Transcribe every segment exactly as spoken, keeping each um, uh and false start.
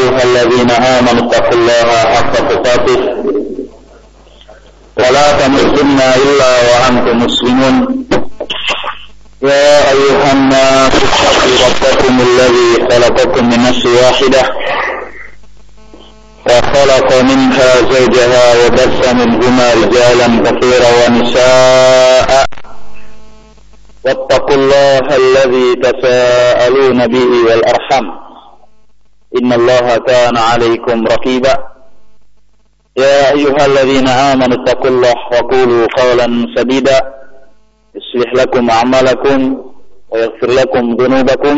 أيها الذين آمنوا اتقوا الله حق تقاته ولا تموتن إلا وأنتم مسلمون يا أيها الناس اتقوا ربكم الذي خلقكم من نفس واحدة وخلق منها زوجها وبث منهما رجالا كثيرا ونساء واتقوا الله الذي تساءلون به والأرحام إن الله كان عليكم رقيبا يا أيها الذين آمنوا اتقوا الله وقولوا قولا سديدا يصلح لكم أعمالكم ويغفر لكم ذنوبكم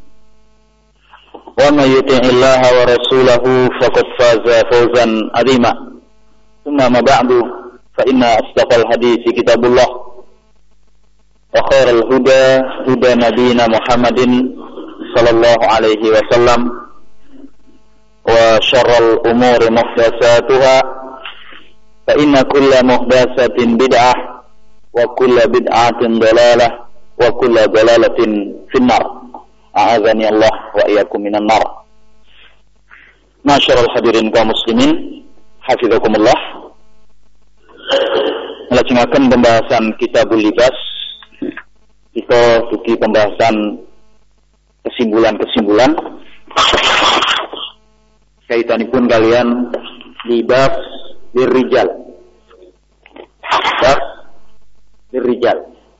ومن يطع الله ورسوله فقد فاز فوزا عظيما ثم ما بعد فإن أصدق الحديث كتاب الله وخير الهدى هدى نبينا محمد صلى الله عليه وسلم وشر الأمور محدثاتها فإن كل محدثة بدعة وكل بدعة ضلالة وكل ضلالة في النار أعاذني الله وإياكم من النار. Masyarul hadirin kaum muslimin, hafizakumullah. Melaksanakan pembahasan Kitabul Libas. Kita duki pembahasan kesimpulan-kesimpulan kaitanipun kalian libas birrijal. Libas birrijal.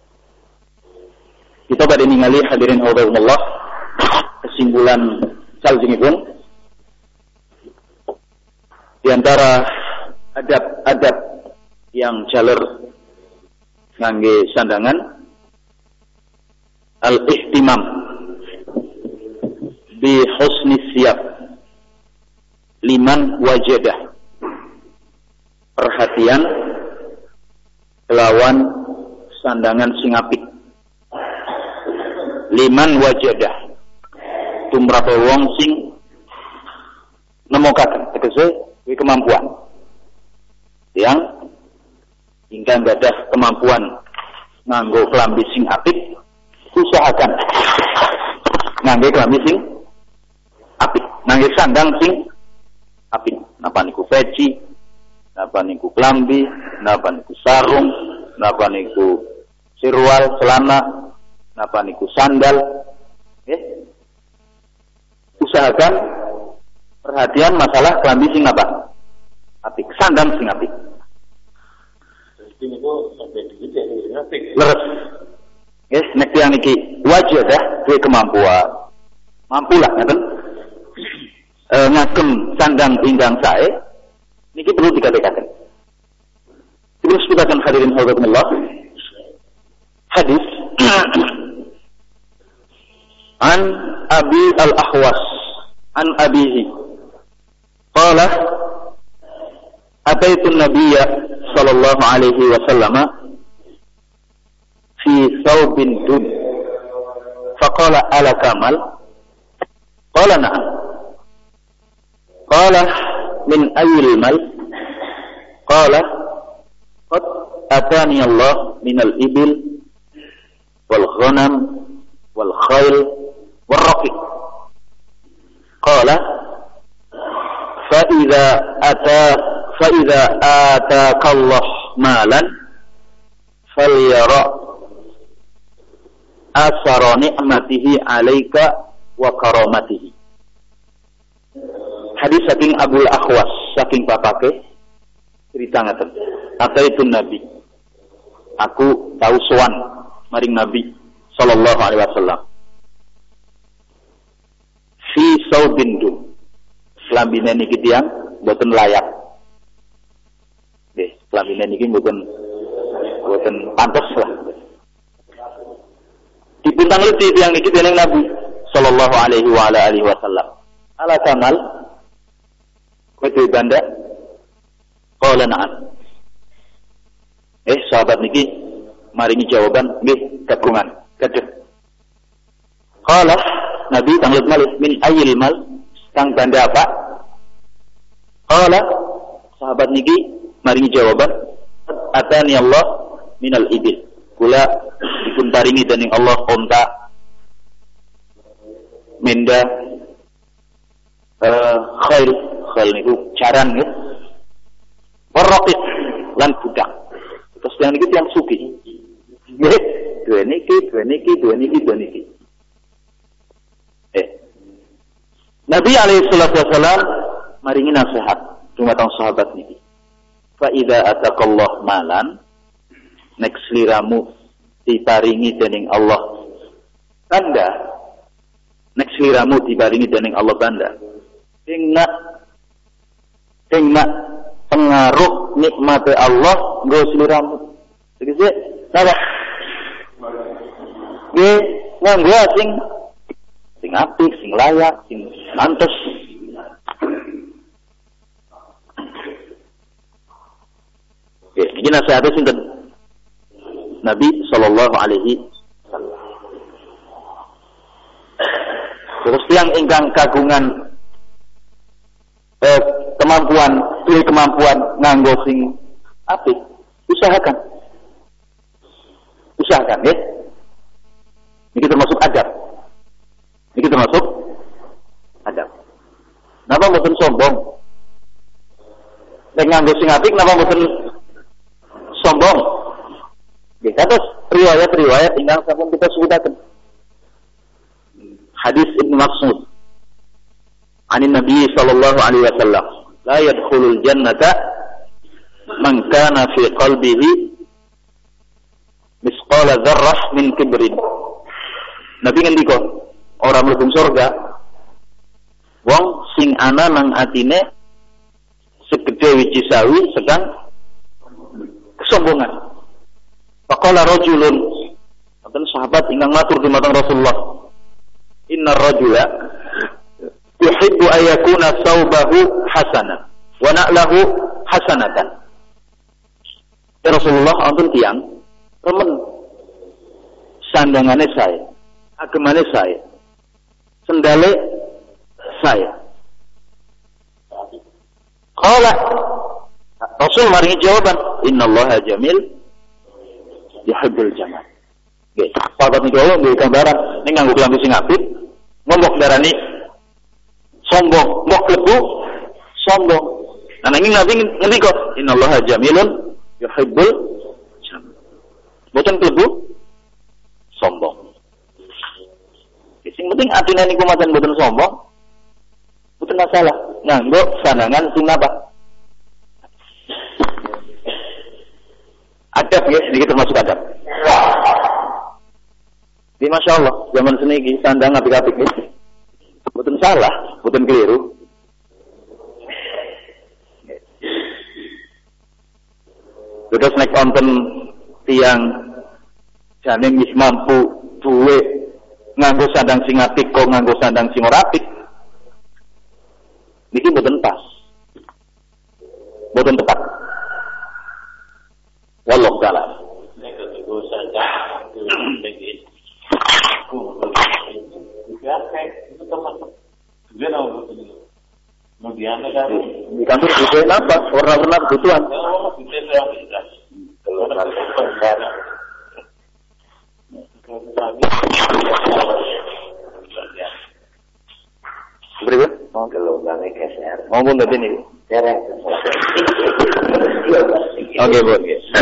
Kita pada ningali hadirin hadirullah kesimpulan salajengipun di antara adab-adab yang jalur ngangge sandangan al-ihtimam bi husni siyab liman wajadah, perhatian kelawan sandangan sing apik. Liman wajadah tumrap wong sing nemokaken tegese kuwi kemampuan yang ingkang gadah kemampuan nganggo klambi sing apik, usahakan ngangge klambi sing apik, ngangge sandang sing apik. Napa niku peci, napa niku klambi, napa niku sarung, napa niku sirwal celana, napa niku sandal. Nggih. Usahakan perhatian masalah klambi sing apa? Apik, sandang sing apik. Jadi niku sampai dikit ya apik. Leres. Nggih, nek tiyang niki wajadah duwe kemampuan. Mampulah ngaten. E, ngagem sandang ingkang sae niki perlu dikatakan. Terus kita akan hadirin hadirullah. Hadis an Abi al-Ahwas an abihi qala ataitu an-nabiyya sallallahu alaihi wasallam fi thawbin dud faqala ala kamal qala na'am qala min ayyil mal qala qad atani Allah min al-ibil wal ghanam wal khayl wal raqiq qala fa idza ata fa idza ataka Allah malan falyara asara ni'matihi 'alaika wa karamatihi. Hadis saking Abul Ahwas saking bapake cerita ngaten. Ataitu Nabi, aku tahu sowan maring Nabi sallallahu alaihi wasallam fi saubin du klambine niki tiyang mboten layak. Nggih, klambine niki mboten mboten pantes lah. Dipuntang leti tiyang niki dening Nabi sallallahu alaihi wa ala alihi wasallam. Ala kamal kowe banda qala na'am. Eh sahabat niki maringi jawaban nggih kagungan kedeh. Qala Nabi tanglet malih min ayil mal kang banda apa? Qala sahabat niki maringi jawaban atani Allah minal ibil. Kula dipun paringi dening Allah onta menda uh, khail, khail niku jaran nggih. Warraqiq lan budak. Terus yang niki tiyang sugih. Nggih, duwe niki, duwe niki, duwe niki, duwe niki. Eh. Nabi alaihi salatu wasalam maringi nasihat dumateng sahabat niki. Fa idza ataqallah malan nek sliramu diparingi dening Allah tanda, nek sliramu diparingi dening Allah tanda, sing nak sing nak pengaruh nikmat Allah nggo sliramu. Tegese napa? Nggih, nganggo sing sing apik, sing layak, sing mantes. Oke, ini nasihatnya sinten? Nabi sallallahu alaihi wasallam. Terus yang ingkang kagungan eh, kemampuan, duwe kemampuan nganggo sing apik, usahakan. Usahakan, ya. Ini termasuk adab. Ini termasuk adab. Napa mboten sombong? Nek nganggo sing apik napa mboten sombong? Nggih, kados riwayat-riwayat ingkang sampun kita sebutaken. Hadis Ibnu Mas'ud. Ani Nabi sallallahu alaihi wasallam, la yadkhulul jannata man kana fi qalbihi misqala dzarrah min kibrin. Nabi ngendika, ora mlebu surga wong sing ana nang atine segede wiji sawi sedang kesombongan. Faqala rajulun, dan sahabat ingkang matur dumateng Rasulullah, innar rajula yuhibbu an yakuna thawbahu hasanan wa na'lahu hasanatan. Ya Rasulullah, antun tiyang remen sandangane saya, agemane saya, sendale saya. Qala, Rasul maringi jawaban, innallaha jamil yuhibbul jamal. Nggih, sahabat niku nggih gambaran ning nganggo klambi sing apik, ngomong darani sombong, mbok klebu sombong. Nah nanging Nabi ngendika, innallaha jamilun yuhibbul jamal. Boten klebu sombong. Sing penting atine niku mboten mboten sombong. Boten masalah. Nganggo sandangan sing napa? Adab ya, ini termasuk adab. Di Masya Allah, zaman seniki sandang apik-apik ini, bukan salah, bukan keliru. Terus nek wonten tiang jane wis mampu duwe nganggo sandang sing apik kok nganggo sandang sing ora apik. Niki mboten pas. Mboten tepat. Wallahu ta'ala. Nek kok saja begini. Ku juga kayak itu termasuk juga nahu kemudian kan di kantor kebutuhan apa? Warna-warna kebutuhan. Oh, kebutuhan yang tidak. Kalau ada kebutuhan. Beribu? Mau kalau nggak geser. Mau pun tadi nih. Geser. Oke bu.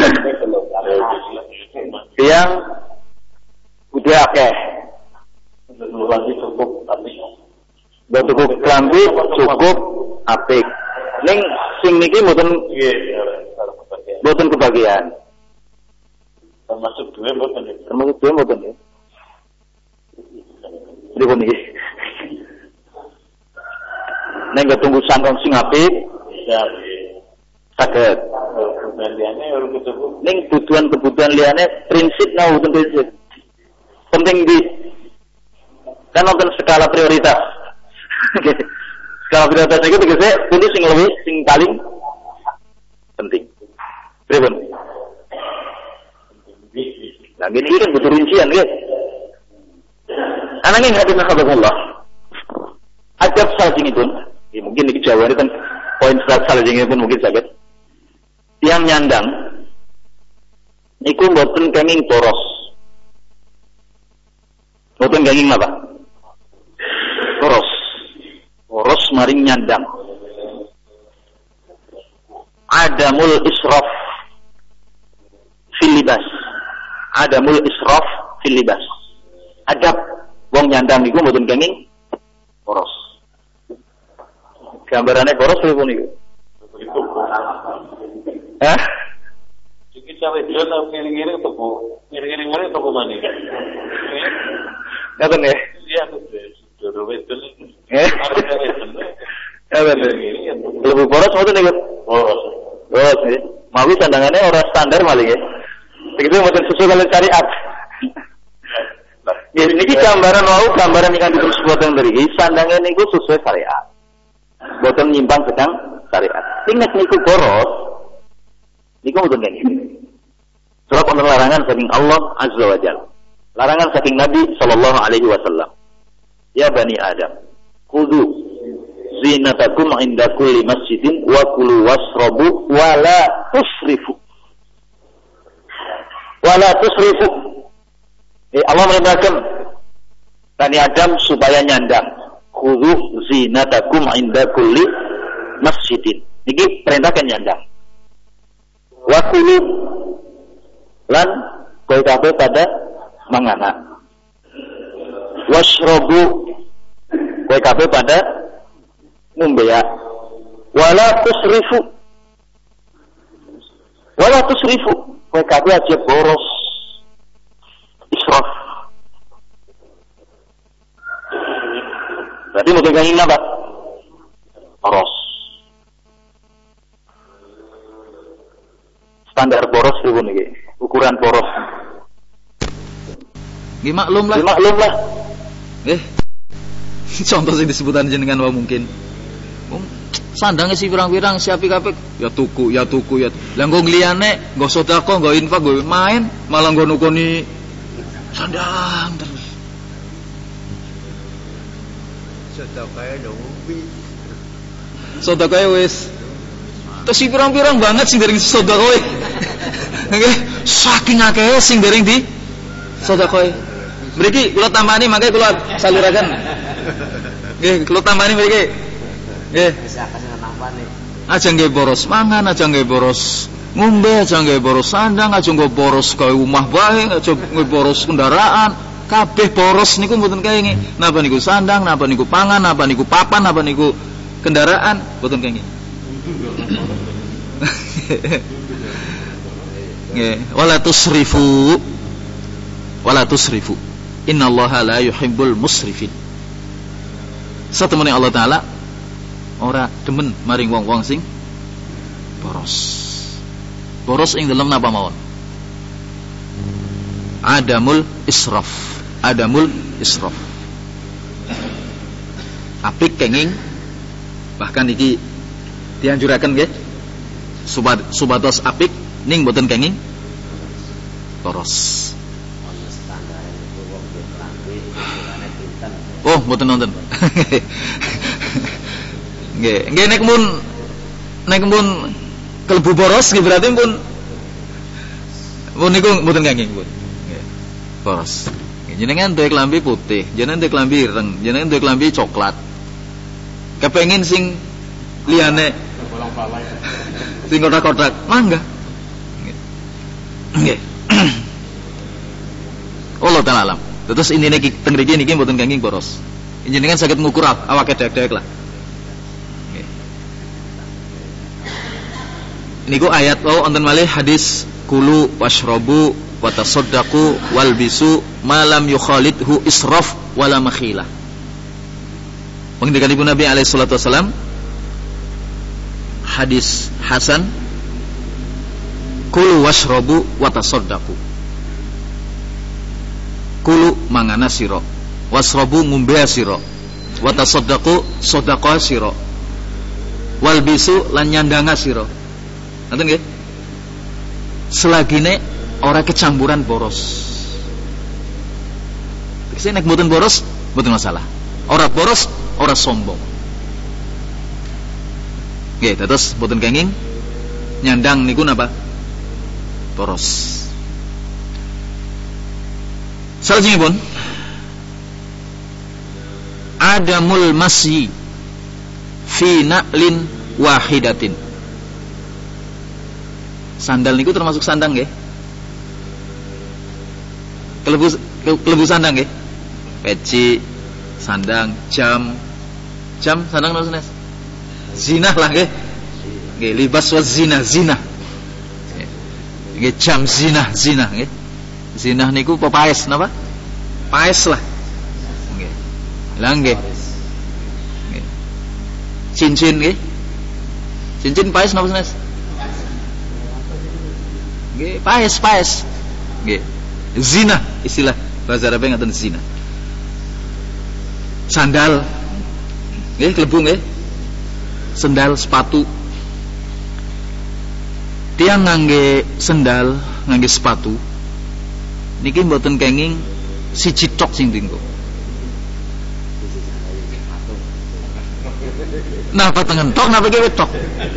Yang udah akeh. Lagi cukup apik. Buat cukup klambi cukup apik. Ning sing niki mboten mboten kebagian. Termasuk duwe mboten. Termasuk duwe mboten ya. Pripun niki? Nek tunggu sandang sing apik, ya saged. Kebutuhan liyane ora cukup. Ning kebutuhan-kebutuhan liyane prinsip nang mboten prinsip. Penting di kan nonton skala prioritas. Skala prioritas itu tegese pundi sing luwih sing paling penting. Pripun? Nah, gini kan butuh rincian nggih. Ananging hati Allah. Adab salajengipun, ya mungkin iki jawabannya kan poin salajengipun mungkin saged. Tiang nyandang niku mboten kenging boros. Mboten kenging apa? Boros. Boros maring nyandang. Adamul israf fil libas. Adamul israf fil libas. Adab wong nyandang niku mboten kenging boros. Gambarane boros pripun niku? Hah? Iki cawe dhewe ta ngiring-ngiring teko. Ngiring-ngiring teko maneh. Ngoten nggih. Iya, jodoh wedel. Eh. Ngoten. Lebih boros mboten niku? Boros. Boros nggih. Mawi sandangane ora standar malih nggih. Begitu mboten sesuai kalian syariat. Ya niki gambaran wau gambaran ingkang disebutkan mriki sandange niku sesuai syariat. Boten nyimpang sedang syariat. Sing nek niku boros niku mboten ngene. Sebab ana larangan saking Allah Azza wa Jalla. Larangan saking Nabi sallallahu alaihi wasallam. Ya bani Adam, khudhu zinatakum 'inda kulli masjidin wa kulu washrabu wa la tusrifu. Wa la tusrifu. Eh, Allah merintahkan Bani Adam supaya nyandang. Khudhu zinatakum 'inda kulli masjidin. Niki perintahkan nyandang. Wa kulu lan kowe kabeh pada mangana. Washrabu kowe kabeh pada ngombe ya. Wala tusrifu. Wala tusrifu. Kowe kabeh aja boros. Israf. Berarti mungkin kangin apa? Boros. Standar boros pripun iki? Ukuran boros. Nggih maklum lah. Nggih maklum lah. Nggih. Contoh sing disebutan jenengan wae mungkin. Wong sandange si pirang-pirang si apik-apik ya tuku, ya tuku ya. Lah nggo ngliyane, nggo sedekah, nggo infak, nggo main, malah nggo nukoni sandang terus. Sedekahe ngombe. Sedekahe wis terus si pirang-pirang banget sing dereng sedekah. Nggih, saking akeh sing dereng di sedekah. Mriki kula tambani mangke kula saluraken. Nggih, kula tambani mriki. Nggih. Aja nggih boros mangan, aja nggih boros ngombe, aja nggih boros sandang, aja nggih boros gawe omah bae, aja nggih boros kendaraan. Kabeh boros niku mboten kenging. Napa niku sandang, napa niku pangan, napa niku papan, napa niku kendaraan, mboten kenging. Nggih, wala tusrifu. Wala tusrifu. Innallaha la yuhibbul musrifin. Satemene Allah taala ora demen maring wong-wong sing boros. Boros ing dalem napa mawon? Adamul israf. Adamul israf. Apik kenging bahkan iki dianjuraken nggih. Subados apik ning mboten kenging boros. Oh, mboten nonton. Nggih, nggih nek mun nek mun kelebu boros nggih berarti pun pun niku mboten kenging pun. Nggih. Boros. Nggih, jenengan duwe klambi putih, jenengan duwe klambi ireng, jenengan duwe klambi coklat. Kepengin sing liyane sing kotak-kotak, mangga. Nggih. Nggih. Allah taala alam. Terus intine teng mriki niki mboten kenging boros. Jenengan saged ngukur awake dek-dek lah. Nggih. Niku ayat wau wonten malih hadis kulu washrabu wa tasaddaqu walbisu ma lam yukhalidhu israf wala makhilah. Pengendikanipun Nabi alaihi salatu wasalam hadis hasan kulu washrabu wa tasaddaqu. Kulu mangana sira wasrabu ngombe sira wa tasaddaqu sedekah sira wal bisu lan nyandanga sira. Ngoten nggih? Selagine ora kecampuran boros. Iki nek mboten boros mboten masalah. Ora boros, ora sombong. Nggih, terus mboten kenging nyandang niku napa? Boros. Salajengipun adamul masyi fi na'lin wahidatin. Sandal niku termasuk sandang nggih? Kelebu kelebu sandang nggih? Peci, sandang, jam. Jam sandang napa Nes? Zinah lah nggih. Nggih, libas wa zina, zina. Nggih, jam zina, zina nggih. Zinah niku pepaes napa? Paes lah. Nggih. Lah nggih. Nggih. Cincin nggih. Cincin paes napa Nes? Nggih, paes, paes. Nggih. Zina istilah bahasa Arab ngaten zina. Sandal. Nggih, klebu nggih. Sendal, sepatu. Tiang ngangge sendal, ngangge sepatu. Niki mboten kenging siji tok sing dienggo. Napa tengen tok, napa gawe tok?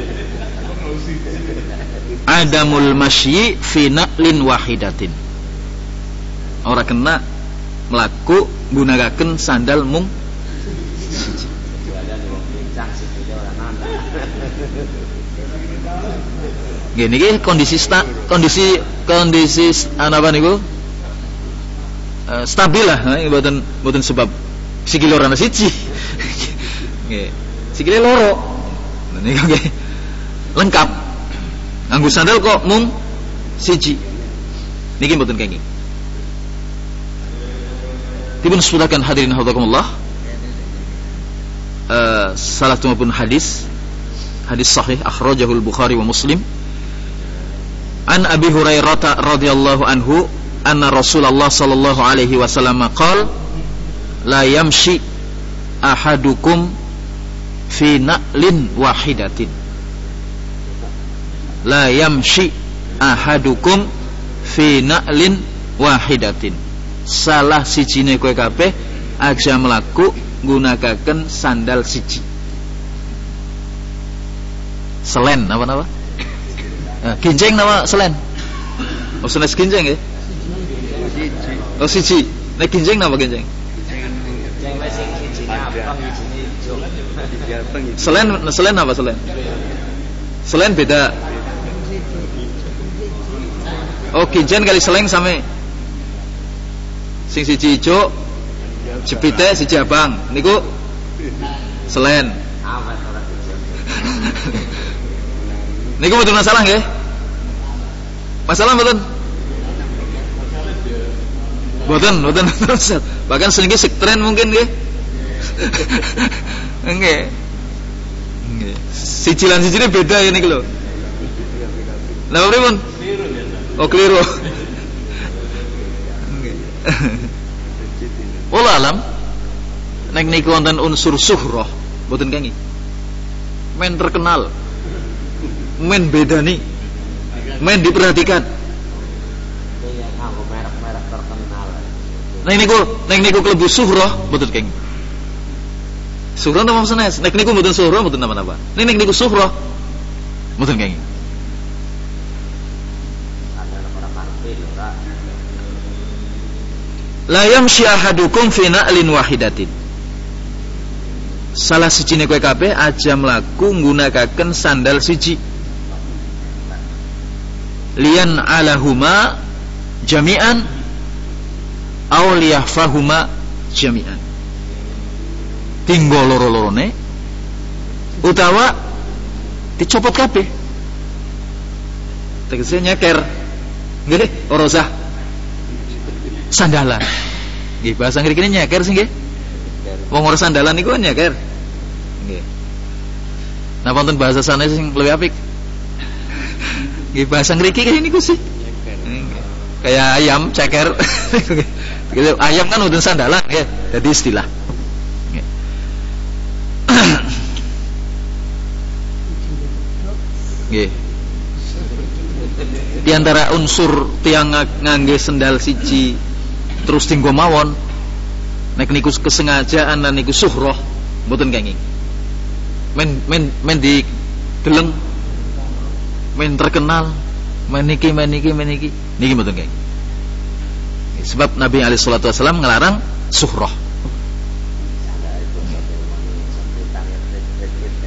Adamul masyi fi na'lin wahidatin. Ora kena mlaku gunakaken sandal mung siji. Nggih niki kondisi sta, kondisi kondisi apa niku? Uh, stabil lah, nggih mboten mboten sebab sikile ora ana siji. Nggih. Sikile loro. Niku nggih lengkap. Nganggo sandal kok mung siji. Niki mboten kenging. Dipun sebutaken hadirin hafizakumullah. Uh, salah pun hadis hadis sahih akhrajahul Bukhari wa Muslim an Abi Hurairah radhiyallahu anhu anna Rasulullah sallallahu alaihi wasallam qala la yamshi ahadukum fi na'lin wahidatin la yamshi ahadukum fi na'lin wahidatin. Salah sijine kowe kabeh aja mlaku gunakaken sandal siji. Selen napa-napa? Eh, ginjeng napa selen? Oh, senes ginjeng nggih? Siji. Oh, siji. Nek ginjeng napa ginjeng? Ginjeng wis sing siji abang siji. Selen selen apa selen? Selen beda. Oh, ginjeng kali selen same. Sing siji ijo, jepite siji abang. Niku selen. Niku mboten masalah nggih? Masalah mboten? Mboten, mboten Ustaz. Bahkan seniki sektren mungkin nggih. Nggih. Nggih. Siji lan sijine beda ya niku lho. Napa pripun? Oh, keliru. Wallah alam. Nek niku wonten unsur suhrah, mboten kenging. Men terkenal. Men bedani, men diperhatikan. Merek-merek terkenal. Nek niku, nek niku klebu suhrah, mboten kenging. Suhrah napa senes? Nek niku mboten suhrah, mboten napa-napa. Nek niku suhrah, mboten kenging. La yamshi ahadukum fi na'lin wahidatin. Salah sijine kowe kabeh aja mlaku nggunakaken sandal siji. Lian alahuma jami'an aw liyahfahuma jami'an. Tinggo loro-lorone utawa dicopot kabeh. Tegese nyeker. Nggih, ora usah sandalan. Nggih, bahasa ngriki nyeker sing nggih. Wong ora sandalan niku nyeker. Nggih. Napa wonten bahasa sanes sing luwih apik? Nggih, bahasa ngriki kaya niku sih. Kayak ayam ceker. Gitu, ayam kan udah sandalan nggih. Jadi istilah. Nggih. Nggih. Di antara unsur tiang ngangge sendal siji terus tinggo mawon nek niku kesengajaan lan niku suhrah mboten kenging. Men men men di deleng men terkenal men niki men niki men niki niki mboten kenging. Sebab Nabi alaihi salatu wasallam ngelarang suhrah.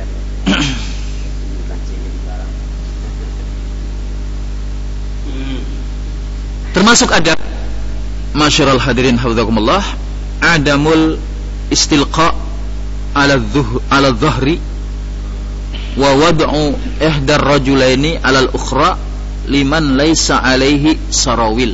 termasuk adab masyarul hadirin hafizakumullah adamul istilqa ala dhuh ala dhahri wa wad'u ihdar rajulaini ala al-ukhra liman laisa alaihi sarawil.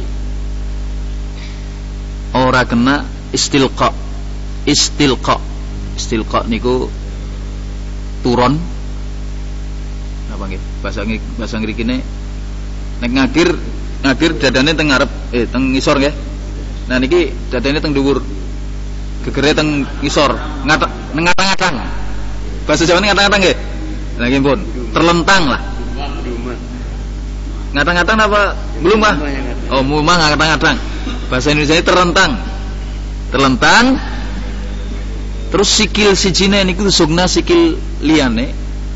Ora kena istilqa. Istilqa. Istilqa niku turun. Napa nggih? Bahasa bahasa ngrikine nek ngagir ngagir dadane teng ngarep eh teng ngisor nggih. Nah niki dadane teng dhuwur. Gegere teng ngisor, ngatak ngatang-ngatang. Bahasa Jawane ngatang-ngatang nggih. Nah nggih pun, terlentang lah. Ngatang-ngatang apa? Belum mah. Oh, mumah ngatang-ngatang. Bahasa Indonesia terlentang. Terlentang. Terus sikil sijine niku sugna sikil liyane.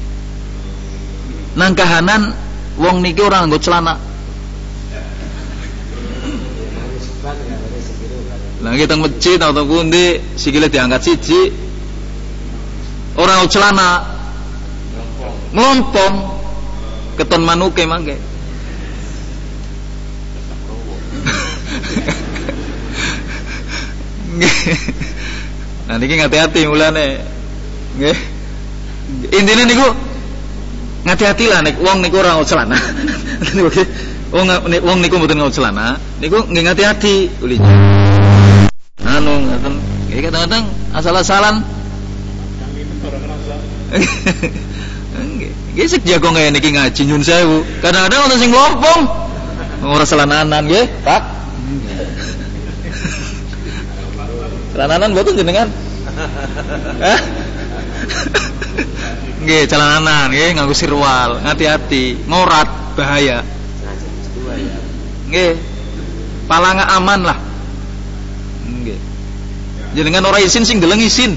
Nang kahanan wong niki ora nganggo celana. Lah nggih teng masjid atau pundi sikile diangkat siji. Ora nganggo celana. Mlompong. Keton manuke mangke. Nah niki ngati-hati mulane. Nggih. Intine niku ngati-hati lah nek wong niku ora celana. Wong nek wong niku mboten nggo celana, niku nggih ngati-hati ulinya. Anu ngaten, nggih kadang-kadang asal-asalan. Nggih. Nggih sik jago ngene niki ngaji nyun sewu. Kadang-kadang ana sing lompong. Ora celananan nggih, Pak. Celananan mboten jenengan? Hah? Nggih, celananan nggih nganggo sirwal, hati-hati, ngorat bahaya. Nggih. Palanga aman lah. Nggih. Jenengan ora isin sing deleng isin.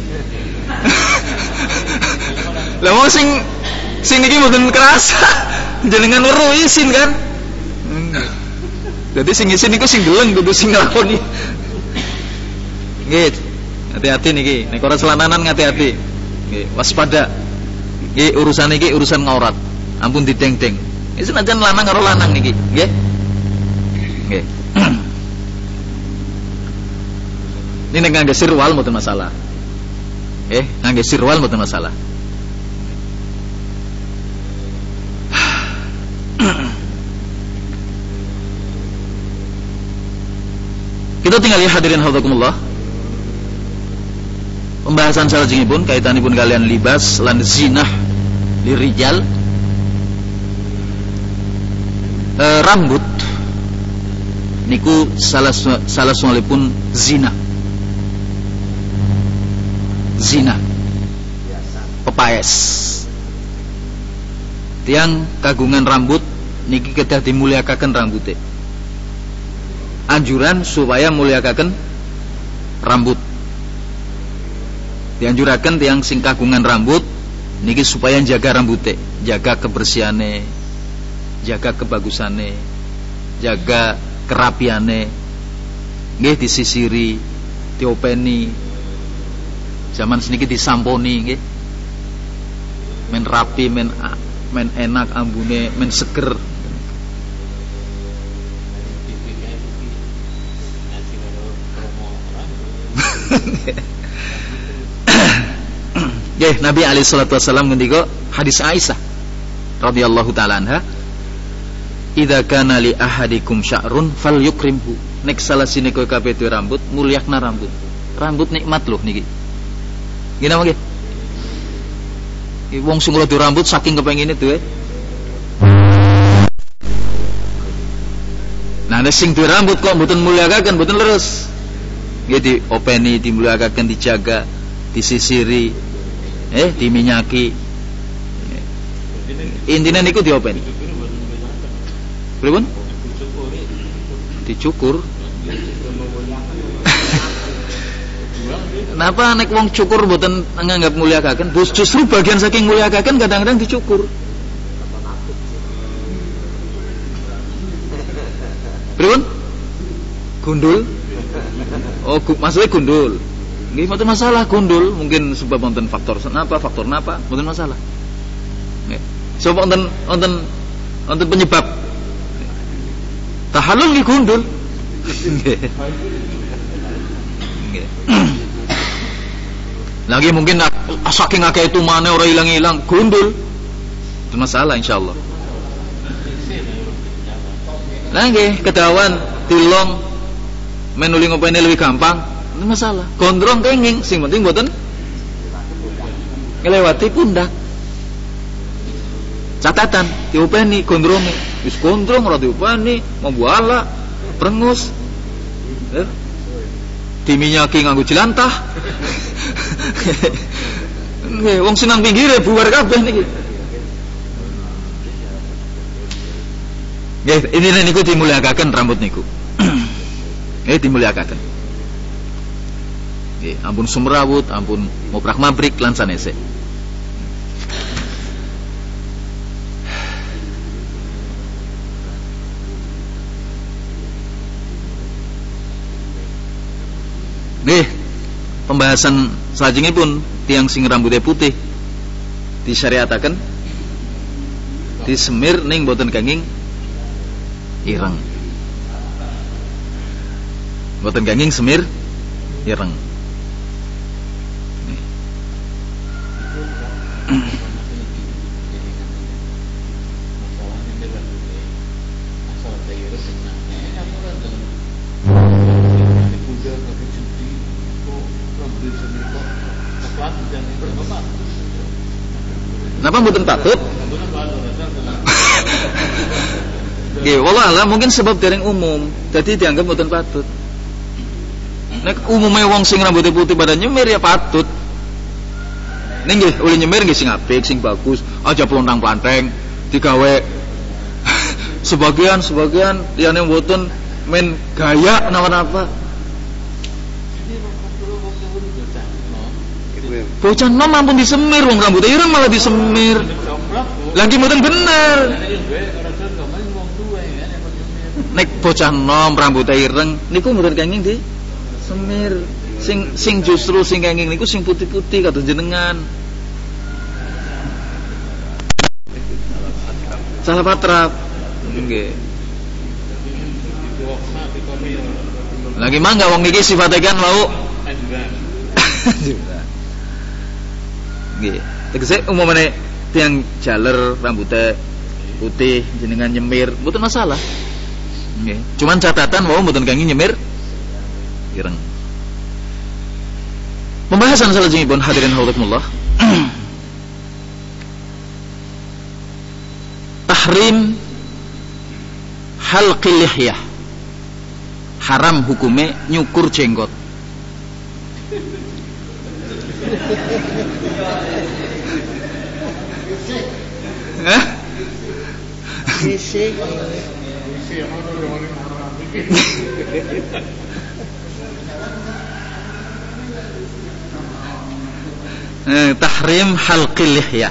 Lah wong sing sing niki mboten kerasa. Jenengan weruh isin kan? Nggih. Jadi sing isin niku sing deleng kudu sing nglakoni. Nggih, hati-hati niki, nek ora celananan ngati-hati. Nggih, waspada. Nggih, urusan iki urusan ngaurat. Ampun dideng-deng. Iki senajan lanang karo lanang niki, nggih. Nggih. Ini nek ngangge sirwal mboten masalah. Eh, ngangge sirwal mboten masalah. Kita tinggal lihat hadirin hafizakumullah. Pembahasan salajengipun kaitanipun kalian libas lan zinah lirijal. E, rambut niku salah salah sungalipun zina. Zina. Pepaes. Tiang kagungan rambut niki kedah dimulyakaken rambute. Anjuran supaya mulyakaken rambut. Dianjuraken tiang sing kagungan rambut niki supaya jaga rambute, jaga kebersihane, jaga kebagusane, jaga kerapiane. Nggih disisiri, diopeni. Zaman seniki disamponi nggih. Men rapi, men men enak ambune, men seger. Nggih, Nabi alaihi salatu wasallam ngendika hadis Aisyah radhiyallahu taala anha, "Idza kana li ahadikum sya'run falyukrimhu." Nek salah sine kowe kabeh duwe rambut, mulyakna rambut. Rambut nikmat lho niki. Nggih napa nggih? Wong sing duwe rambut saking kepengine duwe. Nah, nek sing duwe rambut kok mboten mulyakaken, mboten leres. Nggih diopeni, dimulyakaken, dijaga, disisiri. Eh, diminyaki. Intinya niku diopeni. Pripun? Dicukur. Napa nek wong cukur mboten nganggap mulyakaken? Justru bagian saking mulyakaken kadang-kadang dicukur. Pripun? Gundul. Oh, maksudnya gundul. Nggih, mboten masalah gundul, mungkin sebab wonten faktor napa, faktor napa, mboten masalah. Nggih. Sebab wonten wonten wonten penyebab tahallul nggih gundul. Nggih. Nggih. Lagi mungkin saking akeh itu mana ora ilang-ilang gundul. Itu masalah insyaallah. Lah nggih, kedawan tilong menuli ngopene lebih gampang. Itu masalah. Gondrong kenging sing penting mboten ngelewati pundak. Catatan diupeni gondronge. Wis gondrong ora diupeni, membuala, prengus. Eh? Diminyaki nganggo jelantah. Nggih, wong senang pinggire bubar kabeh niki. Nggih, ini niku dimulyakaken rambut niku. Nggih, dimulyakaken. Nggih, ampun sumrawut, ampun moprak-mabrik lan sanese. Nggih, pembahasan salajengipun tiang sing rambutnya putih disyariataken disemir ning boten kenging ireng. Boten kenging semir ireng. Napa mboten patut? Nggih, wallah mungkin sebab dereng umum, jadi dianggap mboten patut. Nek umume wong sing rambutnya putih pada nyemir ya patut. Ning nggih, oleh nyemir nggih sing apik, sing bagus, aja plontang-planteng, digawe sebagian-sebagian liyane mboten men gaya napa-napa. Bocah nom ampun disemir, wong rambutnya ireng malah disemir. Lagi mboten bener. Nek bocah nom rambutnya ireng niku mboten kenging di semir. Sing sing justru sing kenging niku sing putih-putih kados jenengan. Salah patrap. Nggih. Lagi mangga wong niki sifate kan wau. Nggih. Tegese umumane tiyang jaler rambutnya putih jenengan nyemir mboten masalah. Nggih. Cuman catatan wau mboten kangge nyemir ireng. Pembahasan salajengipun hadirin haulakumullah. Tahrim halqil lihyah. Haram hukume nyukur jenggot. Hah? Sisi. Eh, tahrim halqil lihyah.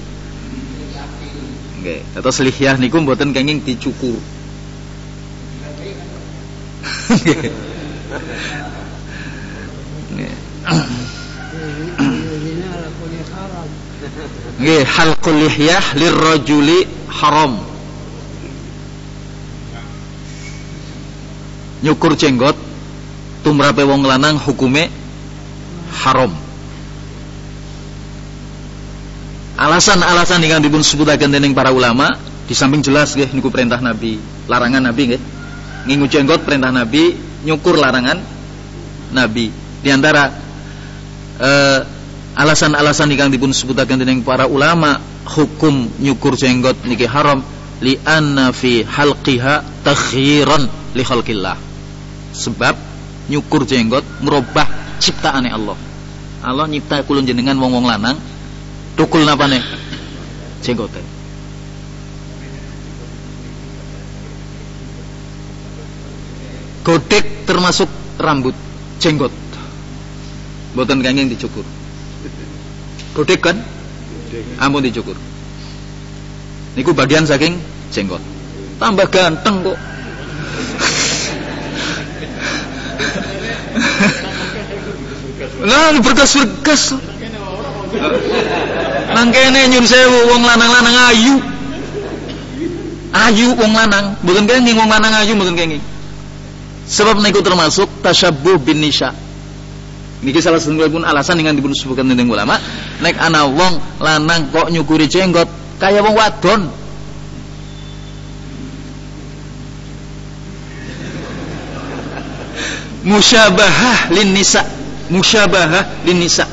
Nggih, terus lihyah niku mboten kenging dicukur. Nggih. Nggih, halqul lihyah lirrajuli haram. Nyukur jenggot tumrape wong lanang hukume haram. Alasan-alasan ingkang dipun sebutaken dening para ulama di samping jelas nggih niku perintah Nabi, larangan Nabi nggih. Ngingu jenggot perintah Nabi, nyukur larangan Nabi. Di antara eh, alasan-alasan ingkang dipun sebutaken dening para ulama hukum nyukur jenggot niki haram li anna fi halqiha takhyiran li khalqillah. Sebab nyukur jenggot merubah ciptaane Allah. Allah nyipta kula jenengan wong-wong lanang tukul napane jenggote. Godek termasuk rambut jenggot. Mboten kenging dicukur. Godek kan? Ampun dicukur. Niku bagian saking jenggot. Tambah ganteng kok. Lah berkas-berkas. Nang kene nyun sewu wong lanang-lanang ayu. Ayu wong lanang, mboten kenging wong lanang ayu mboten kenging. Sebab niku termasuk tasyabbuh bin nisa. Niki salah satunggalipun alasan ingkang dipun sebutkan dening ulama, nek ana wong lanang kok nyukuri jenggot kaya wong wadon. Musyabahah lin nisa, musyabahah lin nisa.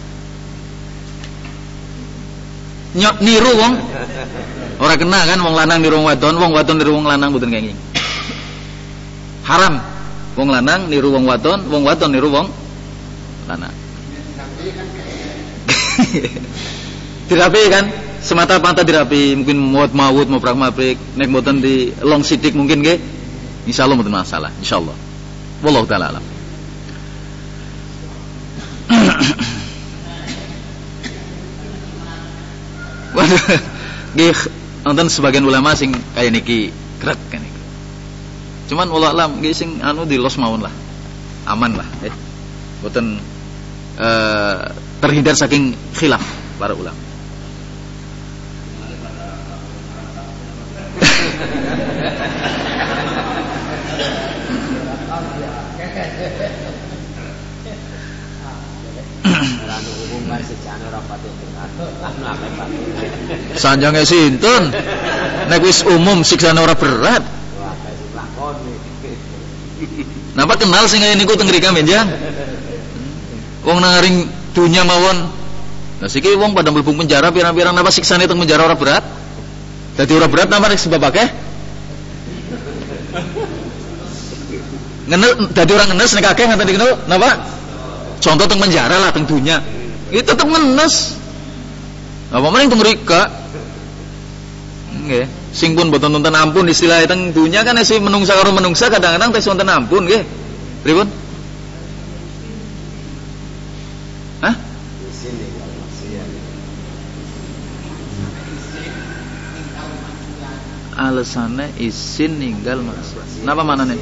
Nyok niru wong ora kena kan wong lanang niru wong wadon, wong wadon niru wong lanang mboten kenging. Haram wong lanang niru wong wadon, wong wadon niru wong lanang. Dirapi kan semata-mata dirapi, mungkin muat mawut mau prak maprik nek mboten di long sidik mungkin nggih insyaallah mboten masalah insyaallah wallahu taala alam. Waduh nggih wonten sebagian ulama sing kaya niki kret kan iki. Cuman wallahu alam nggih sing anu di los mawon lah. Aman lah eh. Mboten uh, terhindar saking khilaf para ulama. Sanjange sinten? Nek wis umum siksane ora berat. Napa kenal sing kaya niku teng mriki menjang? Wong nangaring dunya mawon. Lah siki wong pada mlebu penjara pirang-pirang napa siksane teng penjara ora berat? Dadi ora berat napa nek sebab akeh? Ngenes dadi ora ngenes nek akeh ngaten iki napa? Contoh teng penjara lah teng dunya. Itu tetep ngenes. Apa meneh teng mriki? Nggih, sing pun boten nonton ampun istilah teng dunya kan isi menungsa karo menungsa kadang-kadang tes wonten ampun nggih. Pripun? Hah? Alasannya izin ninggal maksiat. Napa manane?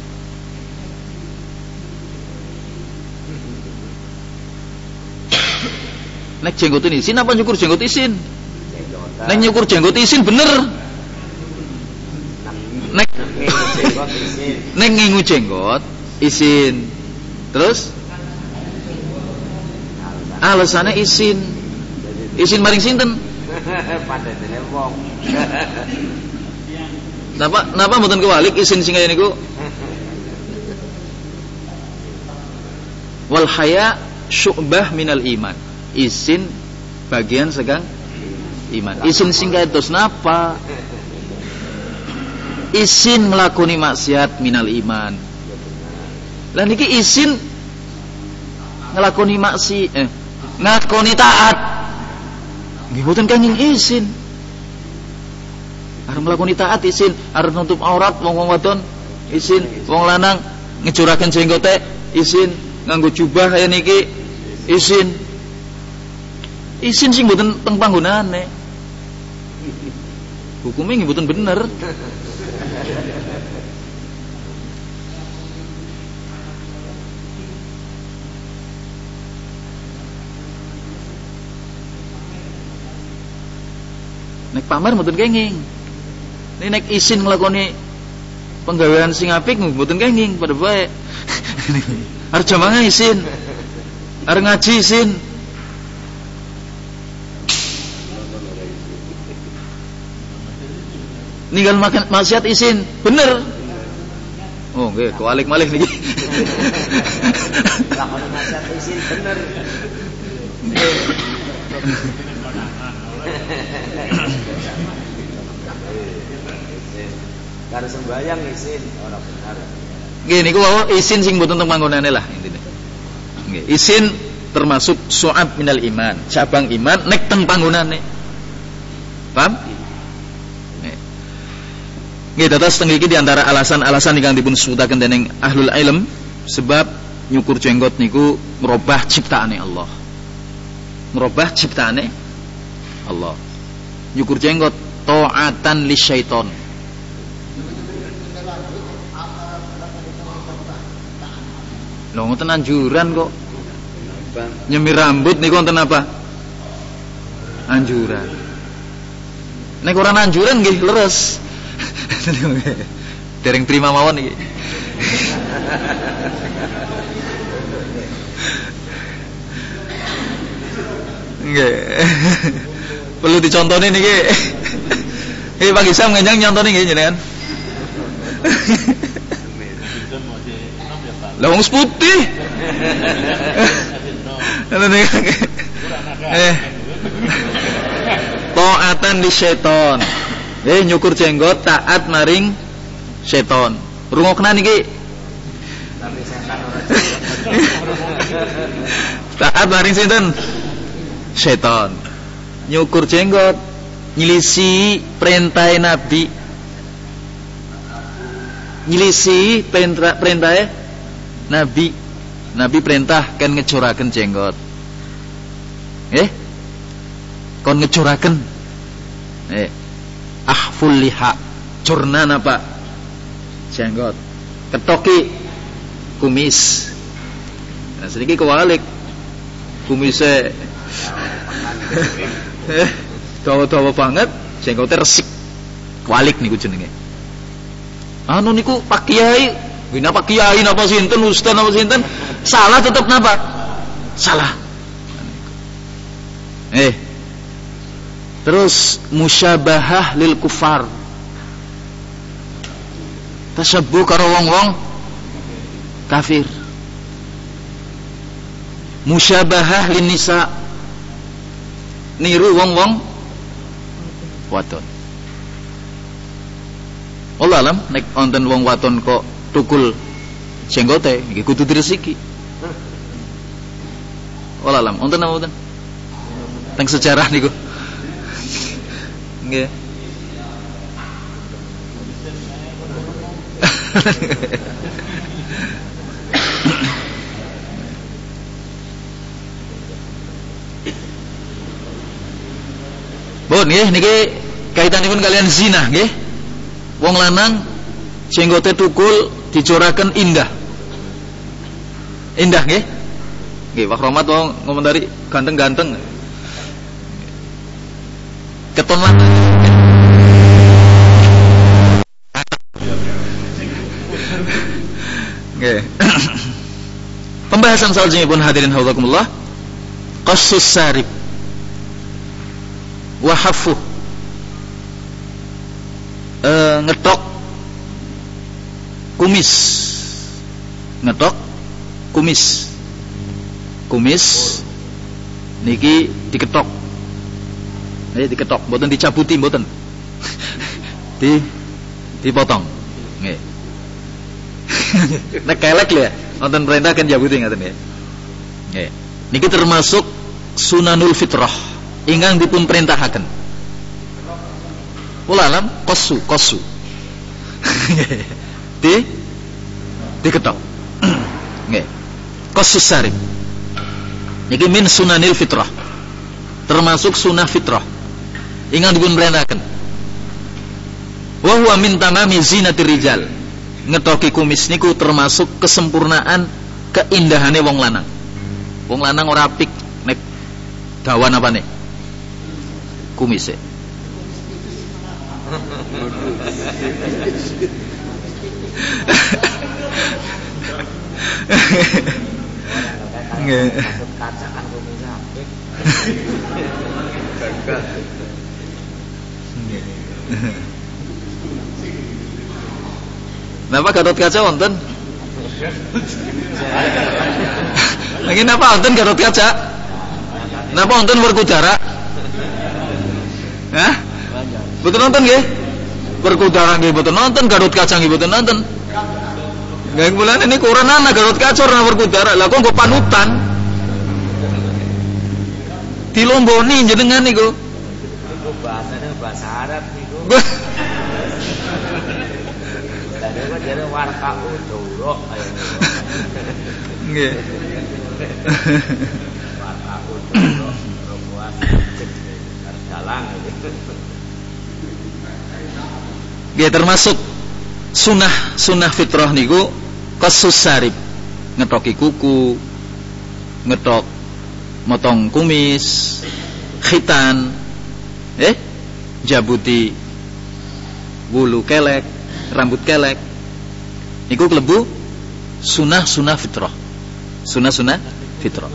Nek jenggot izin apa nyukur jenggot izin? Nek nyukur jenggot izin bener. Nek nek ngingu jenggot izin. Terus alasannya izin. Izin maring sinten? Padane wong. Napa napa mboten kewalik izin sing kaya niku? Wal haya syu'bah minal iman. Izin bagian segang iman. Izin sing kados napa? Izin nglakoni maksiat minal iman. Lah niki izin nglakoni maksi eh ngakoni taat. Nggih mboten kenging izin. Arep nglakoni taat izin, arep nutup aurat wong wong wadon izin, wong lanang ngejuraken jenggote izin, nganggo jubah kaya niki izin. Izin sing mboten teng panggonane. Hukume nggih mboten bener. Nek pamer mboten kenging. Nek izin nglakoni penggawean sing apik mboten kenging padha bae. Arep jamaah izin. Arep ngaji izin. Ninggal makan maksiat izin, bener. Oh, nggih, kewalik malih niki. Lakon maksiat izin bener. Karo sembayang izin ora benar. Nggih niku wae izin sing mboten teng panggonane lah intine. Nggih, izin termasuk su'ab minal iman, cabang iman nek teng panggonane. Paham? Nggih dados teng iki di antara alasan-alasan ingkang dipun sebutaken dening ahlul ilm sebab nyukur jenggot niku merubah ciptaane Allah. Merubah ciptaane Allah. Nyukur jenggot ta'atan lisyaiton. Lho ngoten anjuran kok. Nyemir rambut niku wonten apa? Anjuran. Nek ora anjuran nggih leres. Dereng terima mawon iki. Nggih. Perlu dicontohin niki. Eh Pak Gisam ngenjang nyontoni nggih jenengan. Lah wong putih. Eh. Taatan li seton. Eh nyukur jenggot taat maring seton. Rungokna niki. Taat maring sinten? Seton. Nyukur jenggot nyilisi perintah Nabi. Nyilisi perintah perintah Nabi. Nabi perintah kan ngecuraken jenggot. Eh? Kon ngecuraken. Eh. Ahful liha. Curnan apa? Jenggot. Ketoki kumis. Nah, sedikit kewalik. Kumisnya eh, dawa-dawa banget, jenggotnya resik. Walik niku jenenge. Anu niku Pak Kiai, bina Pak Kiai napa sinten, ustaz napa sinten, salah tetep napa? Salah. Eh. Terus musyabahah lil kufar. Tasabbuh karo wong-wong kafir. Musyabahah lin nisa. Niru wong-wong wadon. Allah alam nek wonten wong wadon kok tukul jenggote iki kudu diresiki. Allah alam wonten napa wonten? Teng sejarah niku. Nggih. Bon nggih niki kaitanipun kalian zina nggih. Wong lanang jenggote tukul dicoraken indah. Indah nggih. Nggih, Pak Rahmat wong ngomentari ganteng-ganteng. Keton lanang. Nggih. Pembahasan selanjutnya hadirin haudzakumullah. Qassus sarib wa hafu e, ngetok kumis. Ngetok kumis. Kumis niki diketok. Eh diketok, mboten dicabuti mboten. Di dipotong. Nggih. Nek kelek lho ya, wonten perintah kan jabuti ngaten ya. Nggih. Niki termasuk sunanul fitrah ingkang dipun perintahaken. Wallahu alam qasu qasu. Di diketok. Nggih. Qasus sarib. Niki min sunanil fitrah. Termasuk sunah fitrah. Ingkang dipun perintahaken. Wa huwa min tamami zinatir rijal. Ngetoki kumis niku termasuk kesempurnaan keindahane wong lanang. Wong lanang ora apik nek dawan apane? Kumise. Nggih. Kacakan kumise apik. Napa Gatot Kaca wonten? Lagi napa wonten Gatot Kaca? Napa wonten Werkudara? Hah? Betul nonton nggih? Werkudara nggih betul nonton, Gatot Kaca nggih betul nonton. Nggih bulan ini kurang ana Gatot Kaca ora Werkudara. Lah kok nggo panutan? Dilomboni jenengan niku. Niku bahasane bahasa Arab niku. Dene jare warka udoro ayo. Nggih. Warka udoro roboan dalang gitu. Nggih termasuk sunah sunah fitrah niku qasus sarib. Ngetoki kuku, ngetok motong kumis, khitan, eh jabuti bulu kelek, rambut kelek. Niku klebu sunah-sunah fitrah. Sunah-sunah fitrah.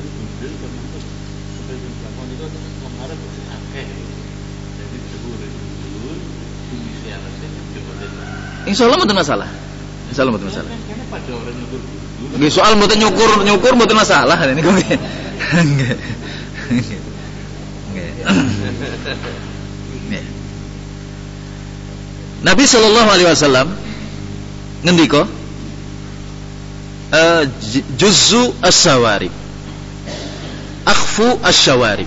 Insya Allah mboten masalah. Insya Allah mboten masalah. Nggih soal mboten nyukur nyukur mboten masalah niku nggih. Nggih. Nggih. Nabi sallallahu alaihi wasallam ngendika uh, juzzu as-sawarib. Akhfu asy-syawarib.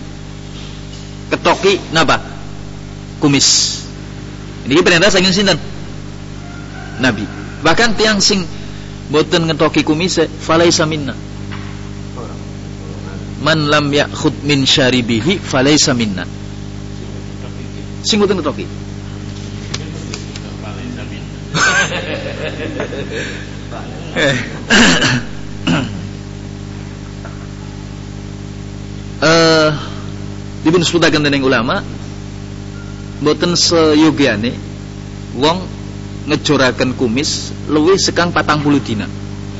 Ketoki napa? Kumis. Ini perintah saking sinten? Nabi. Bahkan tiang sing boten ngetoki kumise falaisa minna. Man lam ya'khud min syaribihi falaisa minna. Sing boten ngetoki. Eh dipun sebutaken dening ulama boten seyogyane wong ngejoraken kumis luwih sekang patang puluh dina.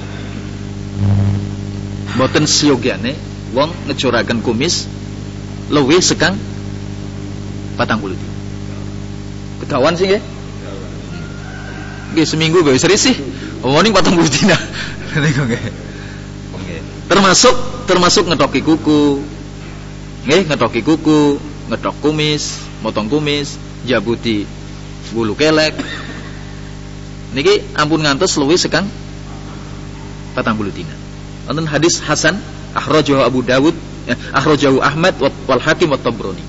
Boten seyogyane wong ngejoraken kumis luwih sekang patang puluh dina. Kedawan sih nggih. Nggih seminggu nggih seri sih. Omongin patang puluh dina. Niku nggih. Termasuk termasuk ngetoki kuku. Nggih, ngetoki kuku, ngetok kumis, motong kumis, jabuti bulu kelek. Niki ampun ngantos luwih sekang patang puluh dina. Wonten hadis hasan akhrajahu Abu Dawud, eh, akhrajahu Ahmad wal Hakim wat Tabrani.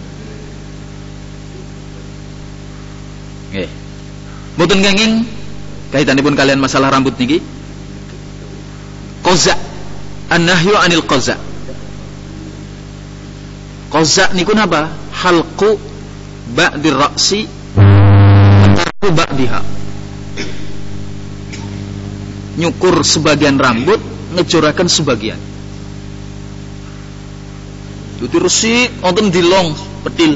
Nggih. Mboten kenging kaitanipun kalian masalah rambut niki. Qaza. An-nahyu 'anil qaza. Qaza niku napa? Halqu ba'dir ra'si atau ba'diha. Nyukur sebagian rambut, ngejoraken sebagian. Itu resik wonten dilong petil.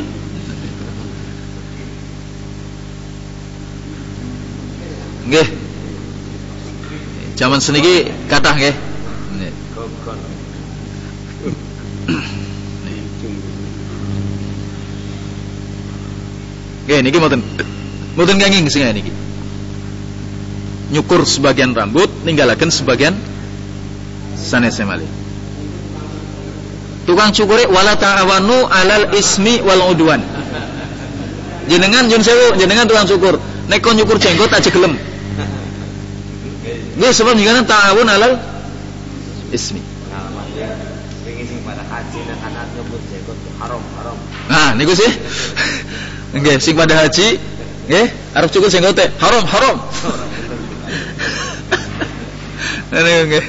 Nggih. Zaman seniki kathah nggih. Nggih niki mboten mboten kenging sing niki. Nyukur sebagian rambut, ninggalaken sebagian sanesé malih. Tukang cukure wala ta'awanu 'alal ismi wal udwan. Jenengan nyun sewu, jenengan tukang cukur, nek kon nyukur jenggot aja gelem. Nggih sebab jenengan ta'awun 'alal ismi. Wingi sing pada haji nek anak nyukur jenggot haram, haram. Nah, niku sih. Nggih, sing pada haji nggih arep cukur jenggote haram, haram. Niku nggih.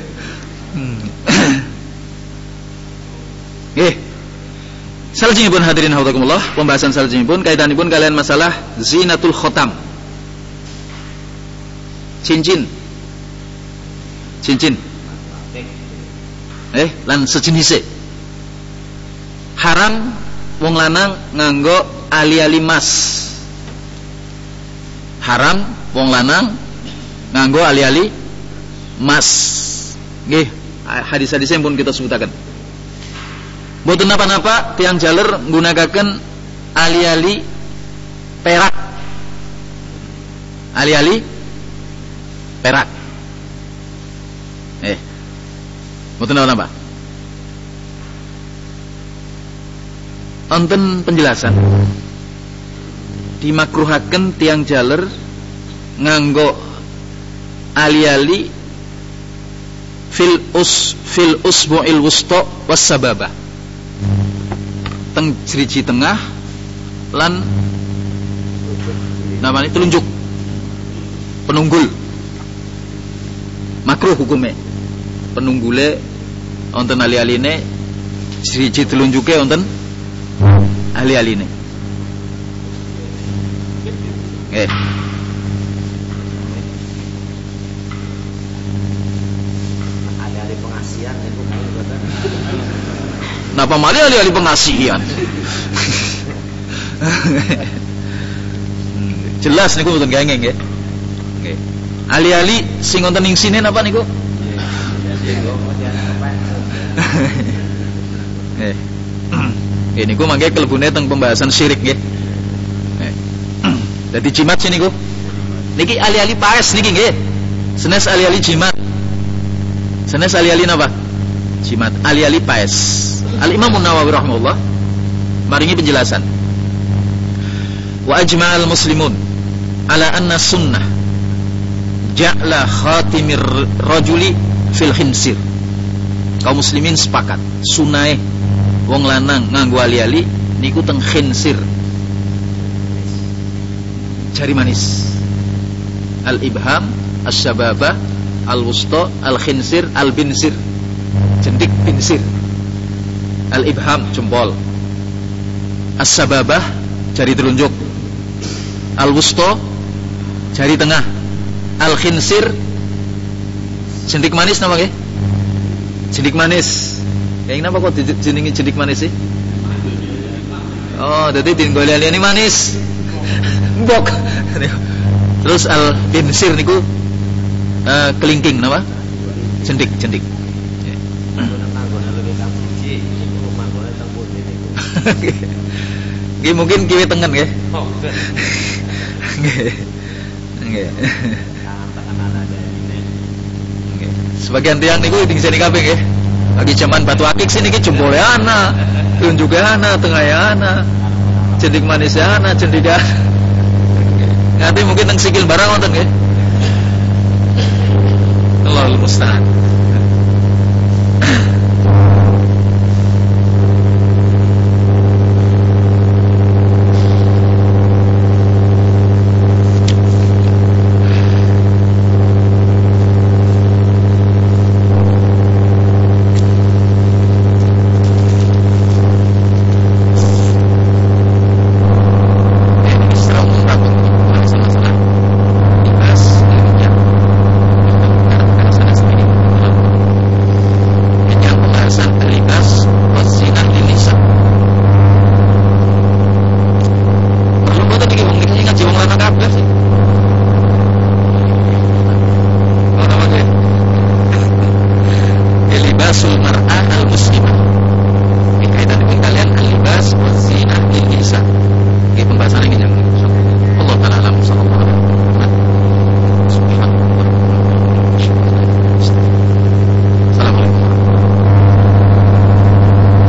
Nggih. Salajengipun hadirin haudzakumullah, pembahasan salajengipun kaitanipun kalian masalah zinatul khotam. Cincin. Cincin. Eh, lan sejenise. Haram wong lanang nganggo ali-ali mas. Haram wong lanang nganggo ali-ali mas. Nggih, hadis-hadisnya pun kita sebutaken. Mboten napa-napa tiang jaler nggunakaken ali-ali perak. Ali-ali perak. Eh. Mboten napa-napa. Wonten penjelasan. Dimakruhaken tiang jaler nganggo ali-ali fil us fil usbu'il wusta was sababah. Teng jeriji tengah lan namanya telunjuk penunggul makruh hukume penunggule wonten ali-aline jeriji telunjuke wonten ali-aline nggih ali-ali pengasihan itu kan boten. Napa malih ali-ali pengasihan? Jelas niku mboten gengeng nggih. Nggih. Ali-ali sing wonten ing sine napa niku? Eh. Ini ku mangke kelebune teng pembahasan syirik nggih. Eh. Dadi jimat sini ku. Niki ali-ali paes niki nggih. Senes ali-ali jimat. Senes ali-ali napa? Jimat, ali-ali paes. Al-Imam An-Nawawi rahimahullah maringi penjelasan. Wa ajma'al muslimun ala anna sunnah ja'la khatimir rajuli fil khinsir. Kaum muslimin sepakat sunae wong lanang nganggo ali-ali niku teng khinsir. Jari manis. Al-ibham, as-sababah, al-wusta, al-khinsir, al-binsir. Jendik binsir. Al-ibham jempol. As-sababah jari telunjuk. Al-wusta jari tengah. Al-khinsir jendik manis napa nggih? Jendik manis. Yang napa kok jenenge jendik manis sih? Oh, dadi dienggo ali-ali manis. Mbok. Terus al-binsir niku uh, kelingking napa? Jendik, jendik. Nggih mungkin kiwe tengen nggih. Oh, nggih. Nggih. Nggih. Sebagian tiyang niku di sini kabeh nggih. Lagi zaman batu akik sini ki jempole ana, tunjuke ana, tengahe ana. Jendik manis ana, jendik ana. Ngerti mungkin teng sikil barang wonten nggih. Allahul musta'an.